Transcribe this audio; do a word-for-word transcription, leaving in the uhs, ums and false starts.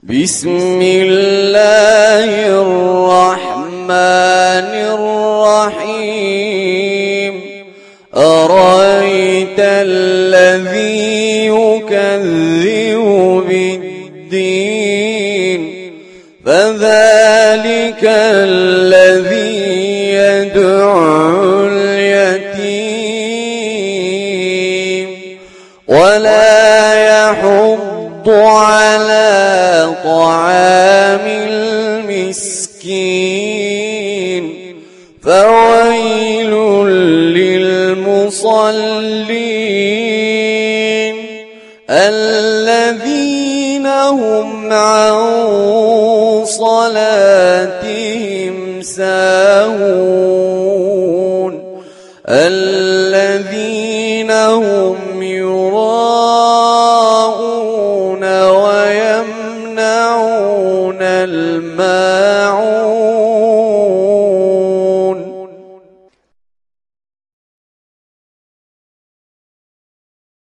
بسم الله الرحمن الرحيم أرأيت الذي يكذب بالدين فذلك الذي يدعو اليتيم ولا يحض على طعام المسكين فويل للمصلين الذين هم عن صلاتهم ساهون الذين هم يراءون ويمنعون الماعون